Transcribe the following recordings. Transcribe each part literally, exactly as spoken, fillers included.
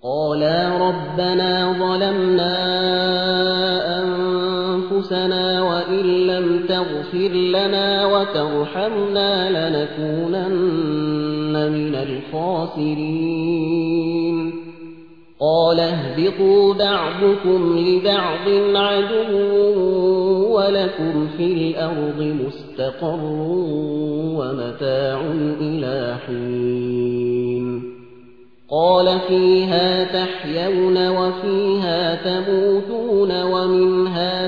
قالا ربنا ظلمنا أنفسنا وإن لم تغفر لنا وترحمنا لنكونن من الخاسرين قال اهبطوا بعضكم لبعض عدو ولكم في الأرض مستقر ومتاع إلى حين قال فيها تحيون وفيها تموتون ومنها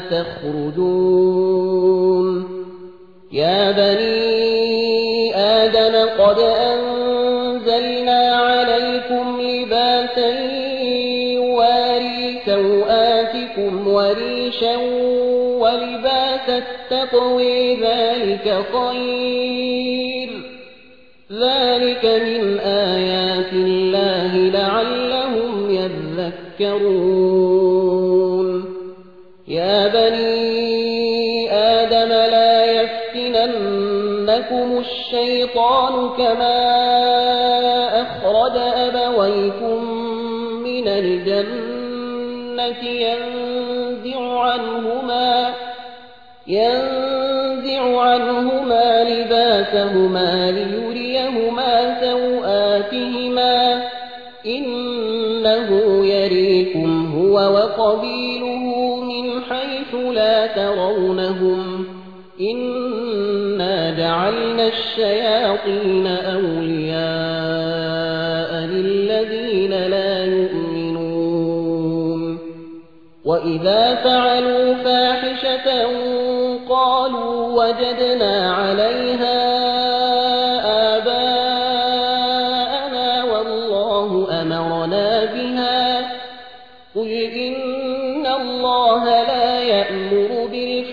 تخرجون يا بني آدم قد أنزلنا عليكم لباسا يواري سوآتكم وريشا ولباس التقوى ذلك خير ذلك من آيات الله لعلهم يذكرون يا بني آدم لا يفتننكم الشيطان كما أخرج أبويكم من الجنة ينزع عنهما ينزع عنهما لباسهما ليريهما سوآتهما إنه يريكم هو وقبيله من حيث لا ترونهم إنا جعلنا الشياطين أولياء للذين لا يؤمنون وإذا فعلوا فاحشة قالوا وجدنا عليها آباءنا والله أمرنا بها قل إن الله لا يأمر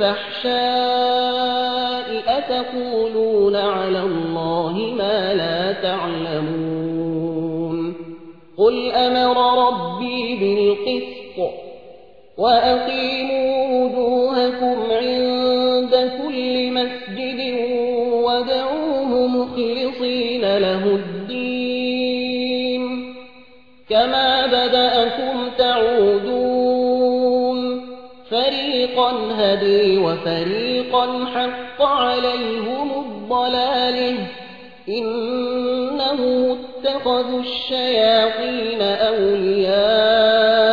بالفحشاء أتقولون على الله ما لا تعلمون قل أمر ربي بالقسط وأقيموا وجوهكم عند كل مسجد وادعوه مخلصين له الدين كما بدأكم تعودون فريقا هدي وفريقا حق عليهم الضلاله إنهم اتخذوا الشياطين أولياء